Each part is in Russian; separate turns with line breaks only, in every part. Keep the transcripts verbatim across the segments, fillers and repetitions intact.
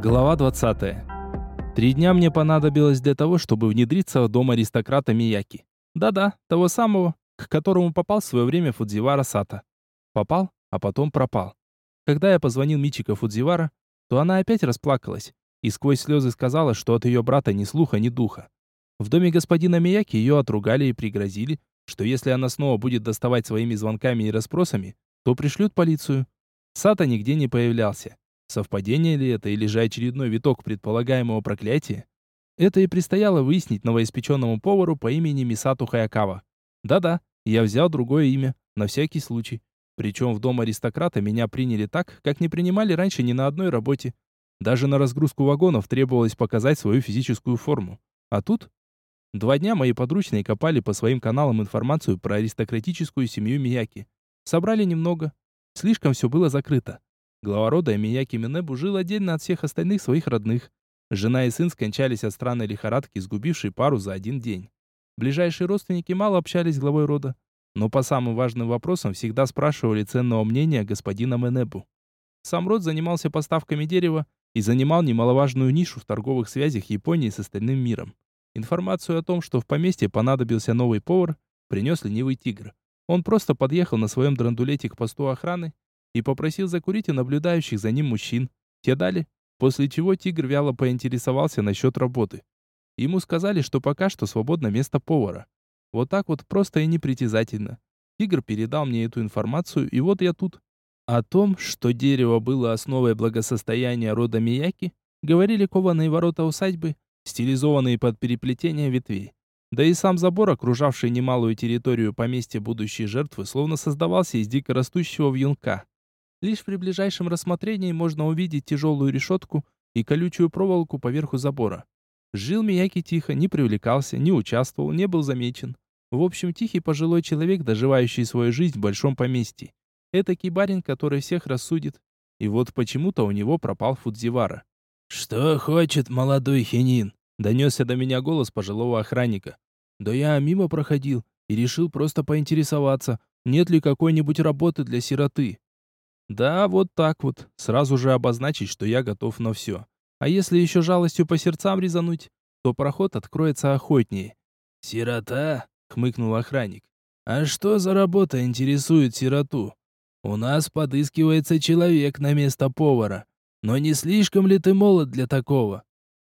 Глава двадцатая. Три дня мне понадобилось для того, чтобы внедриться в дом аристократа Мияки. Да-да, того самого, к которому попал в свое время Фудзивара Сато. Попал, а потом пропал. Когда я позвонил Мичико Фудзивара, то она опять расплакалась и сквозь слезы сказала, что от ее брата ни слуха, ни духа. В доме господина Мияки ее отругали и пригрозили, что если она снова будет доставать своими звонками и расспросами, то пришлют полицию. Сато нигде не появлялся. Совпадение ли это или же очередной виток предполагаемого проклятия? Это и предстояло выяснить новоиспеченному повару по имени Мисату Хаякава. Да-да, я взял другое имя, на всякий случай. Причем в дом аристократа меня приняли так, как не принимали раньше ни на одной работе. Даже на разгрузку вагонов требовалось показать свою физическую форму. А тут? Два дня мои подручные копали по своим каналам информацию про аристократическую семью Мияки. Собрали немного. Слишком все было закрыто. Глава рода Мияки Минебу жил отдельно от всех остальных своих родных. Жена и сын скончались от странной лихорадки, сгубившей пару за один день. Ближайшие родственники мало общались с главой рода, но по самым важным вопросам всегда спрашивали ценного мнения господина Минебу. Сам род занимался поставками дерева и занимал немаловажную нишу в торговых связях Японии с остальным миром. Информацию о том, что в поместье понадобился новый повар, принес ленивый тигр. Он просто подъехал на своем драндулете к посту охраны и попросил закурить у наблюдающих за ним мужчин. Те дали, после чего тигр вяло поинтересовался насчет работы. Ему сказали, что пока что свободно место повара. Вот так вот просто и непритязательно. Тигр передал мне эту информацию, и вот я тут. О том, что дерево было основой благосостояния рода Мияки, говорили кованые ворота усадьбы, стилизованные под переплетение ветвей. Да и сам забор, окружавший немалую территорию поместья будущей жертвы, словно создавался из дикорастущего вьюнка. Лишь при ближайшем рассмотрении можно увидеть тяжелую решетку и колючую проволоку поверху забора. Жил Мияки тихо, не привлекался, не участвовал, не был замечен. В общем, тихий пожилой человек, доживающий свою жизнь в большом поместье. Этакий барин, который всех рассудит. И вот почему-то у него пропал Фудзивара. «Что хочет молодой хинин?» — донесся до меня голос пожилого охранника. «Да я мимо проходил и решил просто поинтересоваться, нет ли какой-нибудь работы для сироты». Да, вот так вот. Сразу же обозначить, что я готов на все. А если еще жалостью по сердцам резануть, то проход откроется охотнее. «Сирота?» — хмыкнул охранник. «А что за работа интересует сироту? У нас подыскивается человек на место повара. Но не слишком ли ты молод для такого?»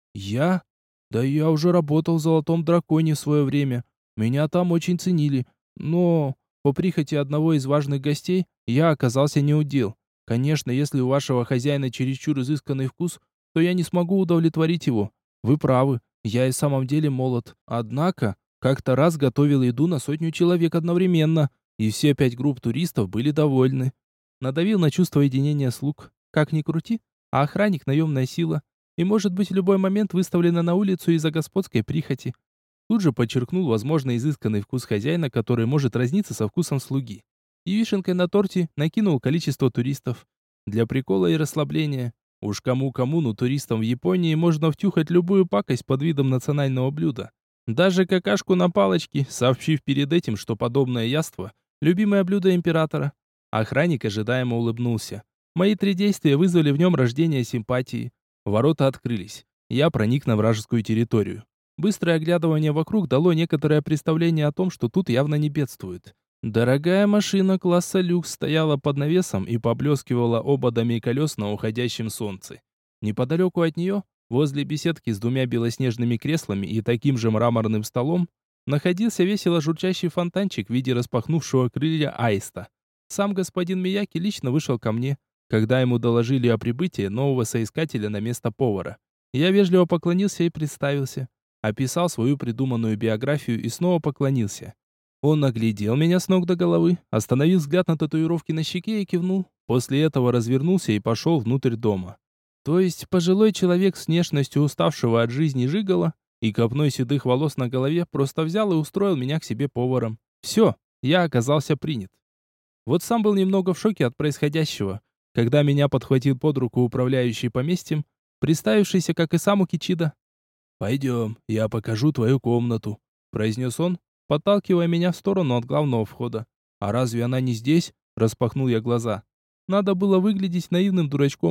«Я? Да я уже работал в Золотом Драконе в свое время. Меня там очень ценили. Но по прихоти одного из важных гостей я оказался неудел. Конечно, если у вашего хозяина чересчур изысканный вкус, то я не смогу удовлетворить его. Вы правы, я и в самом деле молод. Однако, как-то раз готовил еду на сотню человек одновременно, и все пять групп туристов были довольны. Надавил на чувство единения слуг. Как ни крути, а охранник — наемная сила, и может быть в любой момент выставлена на улицу из-за господской прихоти. Тут же подчеркнул возможно изысканный вкус хозяина, который может разниться со вкусом слуги. И вишенкой на торте накинул количество туристов. Для прикола и расслабления. Уж кому-кому, но туристам в Японии можно втюхать любую пакость под видом национального блюда. Даже какашку на палочке, сообщив перед этим, что подобное яство — любимое блюдо императора. Охранник ожидаемо улыбнулся. Мои три действия вызвали в нем рождение симпатии. Ворота открылись. Я проник на вражескую территорию. Быстрое оглядывание вокруг дало некоторое представление о том, что тут явно не бедствует. Дорогая машина класса люкс стояла под навесом и поблескивала ободами колес на уходящем солнце. Неподалеку от нее, возле беседки с двумя белоснежными креслами и таким же мраморным столом, находился весело журчащий фонтанчик в виде распахнувшего крылья аиста. Сам господин Мияки лично вышел ко мне, когда ему доложили о прибытии нового соискателя на место повара. Я вежливо поклонился и представился. Описал свою придуманную биографию и снова поклонился. Он оглядел меня с ног до головы, остановил взгляд на татуировки на щеке и кивнул. После этого развернулся и пошел внутрь дома. То есть пожилой человек с внешностью уставшего от жизни жигала и копной седых волос на голове просто взял и устроил меня к себе поваром. Все, я оказался принят. Вот сам был немного в шоке от происходящего, когда меня подхватил под руку управляющий поместьем, представившийся как и сам Кичида. «Пойдем, я покажу твою комнату», — произнес он, подталкивая меня в сторону от главного входа. «А разве она не здесь?» — распахнул я глаза. Надо было выглядеть наивным дурачком.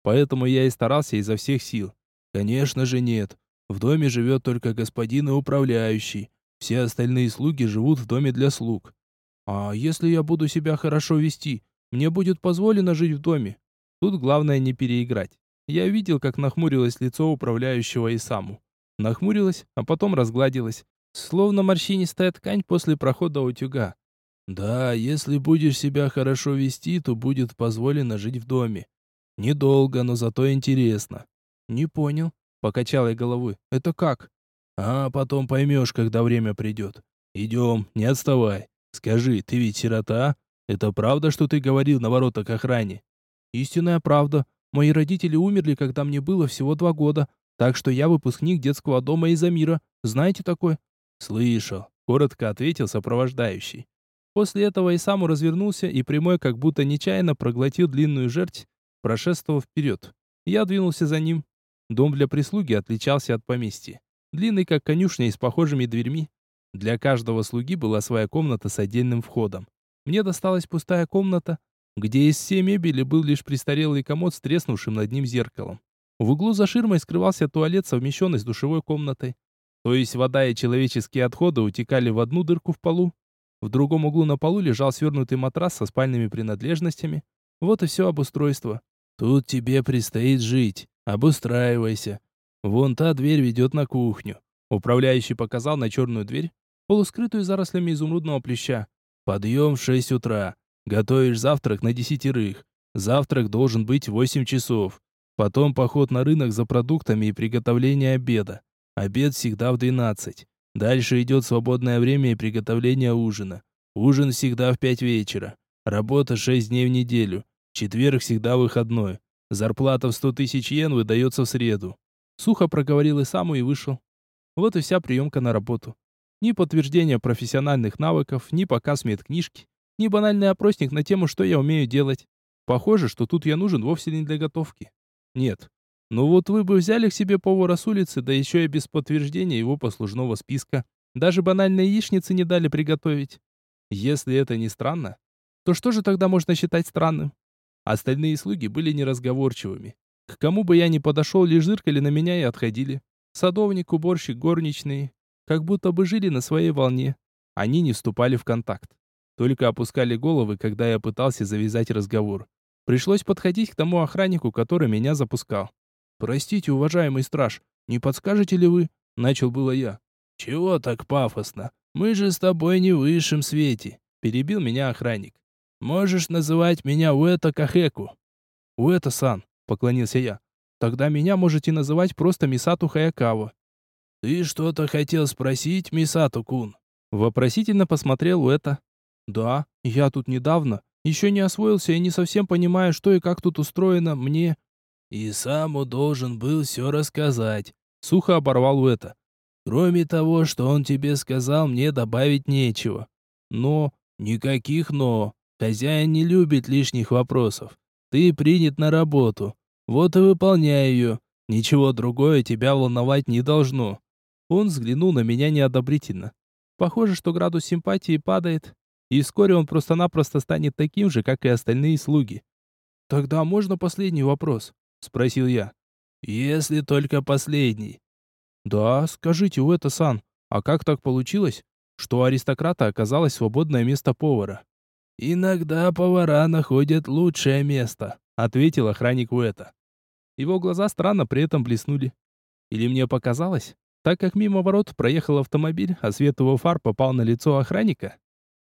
Поэтому я и старался изо всех сил. Конечно же нет. В доме живет только господин и управляющий. Все остальные слуги живут в доме для слуг. А если я буду себя хорошо вести, мне будет позволено жить в доме. Тут главное не переиграть. Я видел, как нахмурилось лицо управляющего Исаму. Нахмурилось, а потом разгладилось, словно морщинистая ткань после прохода утюга. Да, если будешь себя хорошо вести, то будет позволено жить в доме. Недолго, но зато интересно. Не понял, покачал я головой. Это как? А потом поймешь, когда время придет. Идем, не отставай. Скажи, ты ведь сирота? Это правда, что ты говорил на воротах охране? Истинная правда. Мои родители умерли, когда мне было всего два года, так что я выпускник детского дома из Амира. Знаете такое? Слышал, коротко ответил сопровождающий. После этого Исаму развернулся и прямой, как будто нечаянно проглотил длинную жерть, прошествовал вперед. Я двинулся за ним. Дом для прислуги отличался от поместья. Длинный, как конюшня, и с похожими дверьми. Для каждого слуги была своя комната с отдельным входом. Мне досталась пустая комната, где из всей мебели был лишь престарелый комод с треснувшим над ним зеркалом. В углу за ширмой скрывался туалет, совмещенный с душевой комнатой. То есть вода и человеческие отходы утекали в одну дырку в полу. В другом углу на полу лежал свернутый матрас со спальными принадлежностями. Вот и все обустройство. Тут тебе предстоит жить. Обустраивайся. Вон та дверь ведет на кухню. Управляющий показал на черную дверь, полускрытую зарослями изумрудного плюща. Подъем в шесть утра. Готовишь завтрак на десятерых. Завтрак должен быть в восемь часов. Потом поход на рынок за продуктами и приготовление обеда. Обед всегда в двенадцать. Дальше идет свободное время и приготовление ужина. Ужин всегда в пять вечера. Работа шесть дней в неделю. Четверг всегда выходной. Зарплата в сто тысяч йен выдается в среду. Сухо проговорил Исаму и вышел. Вот и вся приемка на работу. Ни подтверждения профессиональных навыков, ни показ медкнижки, ни банальный опросник на тему, что я умею делать. Похоже, что тут я нужен вовсе не для готовки. Нет. Ну вот вы бы взяли к себе повара с улицы, да еще и без подтверждения его послужного списка. Даже банальные яичницы не дали приготовить. Если это не странно, то что же тогда можно считать странным? Остальные слуги были неразговорчивыми. К кому бы я ни подошел, лишь зыркали на меня и отходили. Садовник, уборщик, горничные. Как будто бы жили на своей волне. Они не вступали в контакт. Только опускали головы, когда я пытался завязать разговор. Пришлось подходить к тому охраннику, который меня запускал. «Простите, уважаемый страж, не подскажете ли вы?» Начал было я. «Чего так пафосно? Мы же с тобой не в высшем свете», перебил меня охранник. «Можешь называть меня Уэта Кахеку». «Уэта-сан», поклонился я. «Тогда меня можете называть просто Мисату Хаякава». «Ты что-то хотел спросить, Мисату-кун?» Вопросительно посмотрел Уэта. «Да, я тут недавно, еще не освоился и не совсем понимаю, что и как тут устроено, мне...» «И Саму должен был все рассказать», — сухо оборвал Уэта. «Кроме того, что он тебе сказал, мне добавить нечего. Но... Никаких «но». Хозяин не любит лишних вопросов. Ты принят на работу. Вот и выполняй ее. Ничего другое тебя волновать не должно». Он взглянул на меня неодобрительно. Похоже, что градус симпатии падает, и вскоре он просто-напросто станет таким же, как и остальные слуги. «Тогда можно последний вопрос?» — спросил я. «Если только последний». «Да, скажите, Уэта-сан, а как так получилось, что у аристократа оказалось свободное место повара?» «Иногда повара находят лучшее место», — ответил охранник Уэта. Его глаза странно при этом блеснули. Или мне показалось, так как мимо ворот проехал автомобиль, а свет его фар попал на лицо охранника?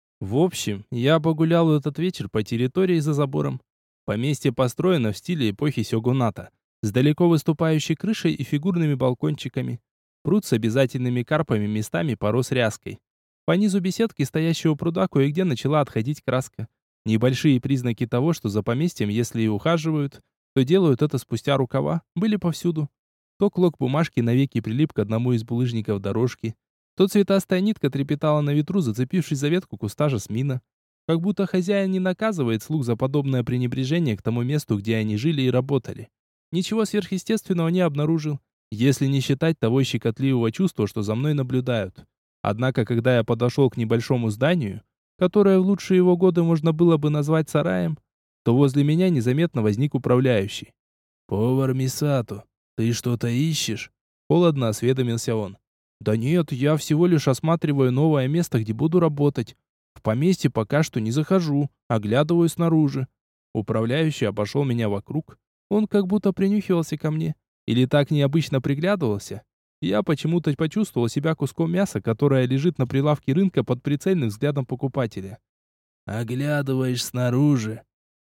В общем, я погулял в этот вечер по территории за забором. Поместье построено в стиле эпохи сёгуната, с далеко выступающей крышей и фигурными балкончиками. Пруд с обязательными карпами местами порос ряской. По низу беседки стоящего пруда кое-где начала отходить краска. Небольшие признаки того, что за поместьем, если и ухаживают, то делают это спустя рукава, были повсюду. То клок бумажки навеки прилип к одному из булыжников дорожки, то цветастая нитка трепетала на ветру, зацепившись за ветку куста жасмина. Как будто хозяин не наказывает слуг за подобное пренебрежение к тому месту, где они жили и работали. Ничего сверхъестественного не обнаружил, если не считать того щекотливого чувства, что за мной наблюдают. Однако, когда я подошел к небольшому зданию, которое в лучшие его годы можно было бы назвать сараем, то возле меня незаметно возник управляющий. «Повар Мисато, ты что-то ищешь?» Холодно осведомился он. «Да нет, я всего лишь осматриваю новое место, где буду работать. В поместье пока что не захожу, оглядываю снаружи». Управляющий обошел меня вокруг. Он как будто принюхивался ко мне. Или так необычно приглядывался. Я почему-то почувствовал себя куском мяса, которое лежит на прилавке рынка под прицельным взглядом покупателя. «Оглядываешь снаружи?»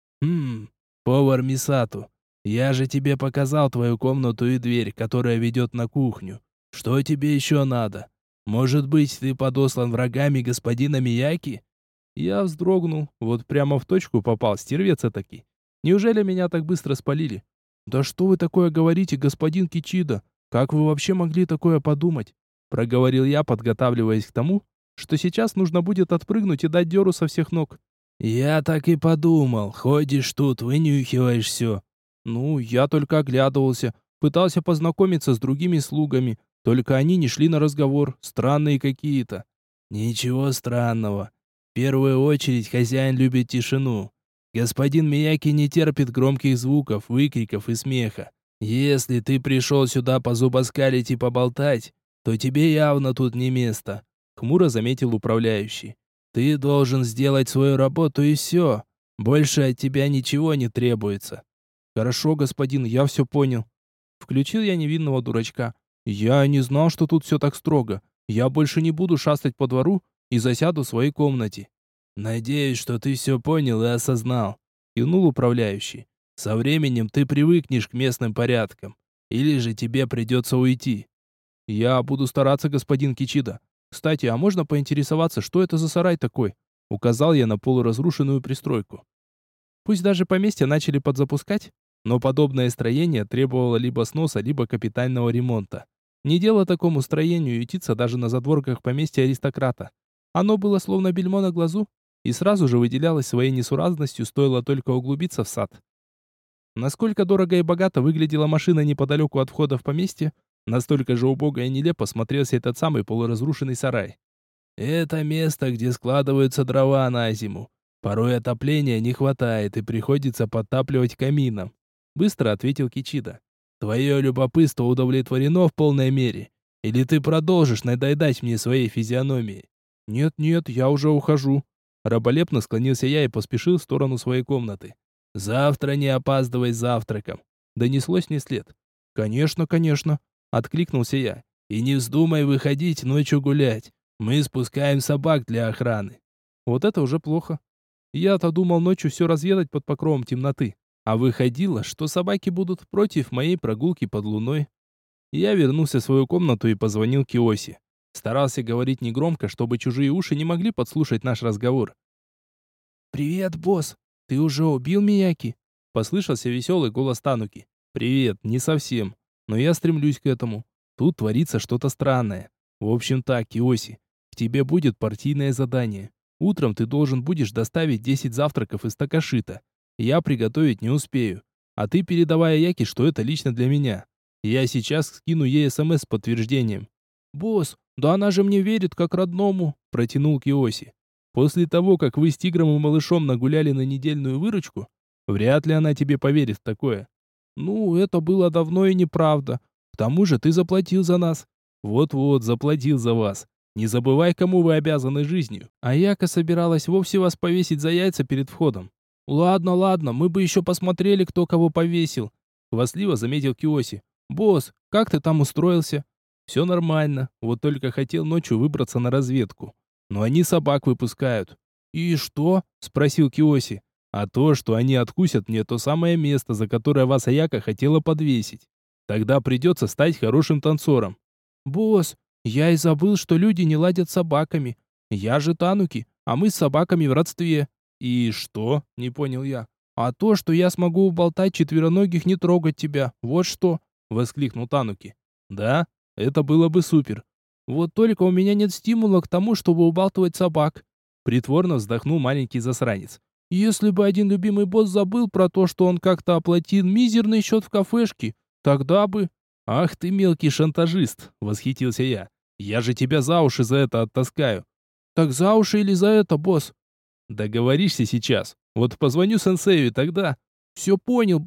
«Хм, повар Мисато, я же тебе показал твою комнату и дверь, которая ведет на кухню. Что тебе еще надо? Может быть, ты подослан врагами господина Мияки?» Я вздрогнул, вот прямо в точку попал, стервец этакий. Неужели меня так быстро спалили? «Да что вы такое говорите, господин Кичидо? Как вы вообще могли такое подумать?» Проговорил я, подготавливаясь к тому, что сейчас нужно будет отпрыгнуть и дать дёру со всех ног. «Я так и подумал. Ходишь тут, вынюхиваешь все». «Ну, я только оглядывался, пытался познакомиться с другими слугами, только они не шли на разговор, странные какие-то». «Ничего странного. В первую очередь хозяин любит тишину. Господин Мияки не терпит громких звуков, выкриков и смеха. Если ты пришел сюда позубоскалить и поболтать, то тебе явно тут не место», — хмуро заметил управляющий. «Ты должен сделать свою работу и все. Больше от тебя ничего не требуется». «Хорошо, господин, я все понял». Включил я невинного дурачка. «Я не знал, что тут все так строго. Я больше не буду шастать по двору и засяду в своей комнате». «Надеюсь, что ты все понял и осознал», — кивнул управляющий. «Со временем ты привыкнешь к местным порядкам. Или же тебе придется уйти». «Я буду стараться, господин Кичидо. Кстати, а можно поинтересоваться, что это за сарай такой?» Указал я на полуразрушенную пристройку. Пусть даже поместье начали подзапускать, но подобное строение требовало либо сноса, либо капитального ремонта. Не дело такому строению ютиться даже на задворках поместья аристократа. Оно было словно бельмо на глазу, и сразу же выделялось своей несуразностью, стоило только углубиться в сад. Насколько дорого и богато выглядела машина неподалеку от входа в поместье, настолько же убого и нелепо смотрелся этот самый полуразрушенный сарай. «Это место, где складываются дрова на зиму. Порой отопления не хватает и приходится подтапливать камином», — быстро ответил Кичидо. «Твое любопытство удовлетворено в полной мере? Или ты продолжишь надоедать мне своей физиономией?» «Нет-нет, я уже ухожу». Раболепно склонился я и поспешил в сторону своей комнаты. «Завтра не опаздывай с завтраком», — донеслось мне след. «Конечно, конечно», — откликнулся я. «И не вздумай выходить ночью гулять. Мы спускаем собак для охраны». Вот это уже плохо. Я-то думал ночью все разведать под покровом темноты, а выходило, что собаки будут против моей прогулки под луной. Я вернулся в свою комнату и позвонил Киоси. Старался говорить негромко, чтобы чужие уши не могли подслушать наш разговор. «Привет, босс. Ты уже убил Мияки?» Послышался веселый голос Тануки. «Привет, не совсем. Но я стремлюсь к этому. Тут творится что-то странное. В общем так, Киоси, к тебе будет партийное задание. Утром ты должен будешь доставить десять завтраков из Такашита. Я приготовить не успею. А ты передавай Яки, что это лично для меня. Я сейчас скину ей СМС с подтверждением». «Босс, да она же мне верит как родному», — протянул Киоси. «После того, как вы с Тигром и Малышом нагуляли на недельную выручку, вряд ли она тебе поверит в такое». «Ну, это было давно и неправда. К тому же ты заплатил за нас». «Вот-вот, заплатил за вас. Не забывай, кому вы обязаны жизнью. А Яка собиралась вовсе вас повесить за яйца перед входом». «Ладно, ладно, мы бы еще посмотрели, кто кого повесил», — хвастливо заметил Киоси. «Босс, как ты там устроился?» «Все нормально, вот только хотел ночью выбраться на разведку. Но они собак выпускают». «И что?» — спросил Киоси. «А то, что они откусят мне то самое место, за которое вас Аяка хотела подвесить. Тогда придется стать хорошим танцором». «Босс, я и забыл, что люди не ладят с собаками. Я же Тануки, а мы с собаками в родстве». «И что?» — не понял я. «А то, что я смогу уболтать четвероногих не трогать тебя, вот что!» — воскликнул Тануки. «Да? Это было бы супер. Вот только у меня нет стимула к тому, чтобы убалтывать собак». Притворно вздохнул маленький засранец. «Если бы один любимый босс забыл про то, что он как-то оплатил мизерный счет в кафешке, тогда бы...» «Ах ты мелкий шантажист!» — восхитился я. «Я же тебя за уши за это оттаскаю». «Так за уши или за это, босс?» «Договоришься сейчас. Вот позвоню сенсею и тогда...» «Все понял, босс.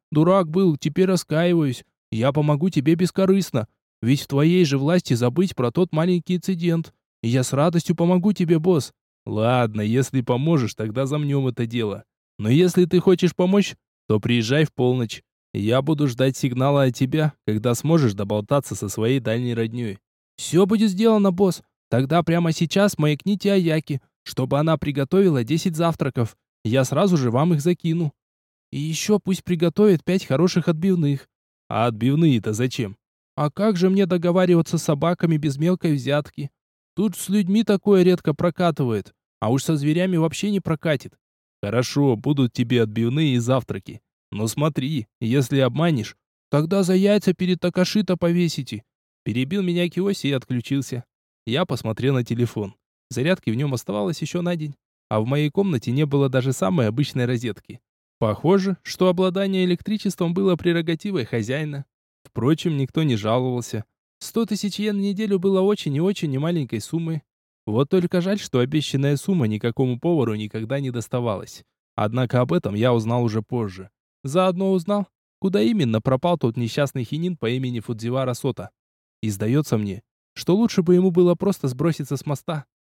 Дурак был, теперь раскаиваюсь. Я помогу тебе бескорыстно. Ведь в твоей же власти забыть про тот маленький инцидент. И я с радостью помогу тебе, босс. Ладно, если поможешь, тогда замнем это дело. Но если ты хочешь помочь, то приезжай в полночь. Я буду ждать сигнала от тебя, когда сможешь доболтаться со своей дальней роднёй. Все будет сделано, босс. Тогда прямо сейчас маякните Аяки, чтобы она приготовила десять завтраков. Я сразу же вам их закину. И еще пусть приготовит пять хороших отбивных. А отбивные-то зачем? А как же мне договариваться с собаками без мелкой взятки? Тут с людьми такое редко прокатывает, а уж со зверями вообще не прокатит. Хорошо, будут тебе отбивные и завтраки. Но смотри, если обманешь, тогда за яйца перед Такашито повесите. Перебил меня Киоси и отключился. Я посмотрел на телефон. Зарядки в нем оставалось еще на день, а в моей комнате не было даже самой обычной розетки. Похоже, что обладание электричеством было прерогативой хозяина. Впрочем, никто не жаловался. Сто тысяч йен в неделю было очень и очень немаленькой суммой. Вот только жаль, что обещанная сумма никакому повару никогда не доставалась. Однако об этом я узнал уже позже. Заодно узнал, куда именно пропал тот несчастный хинин по имени Фудзивара Сота. И сдается мне, что лучше бы ему было просто сброситься с моста.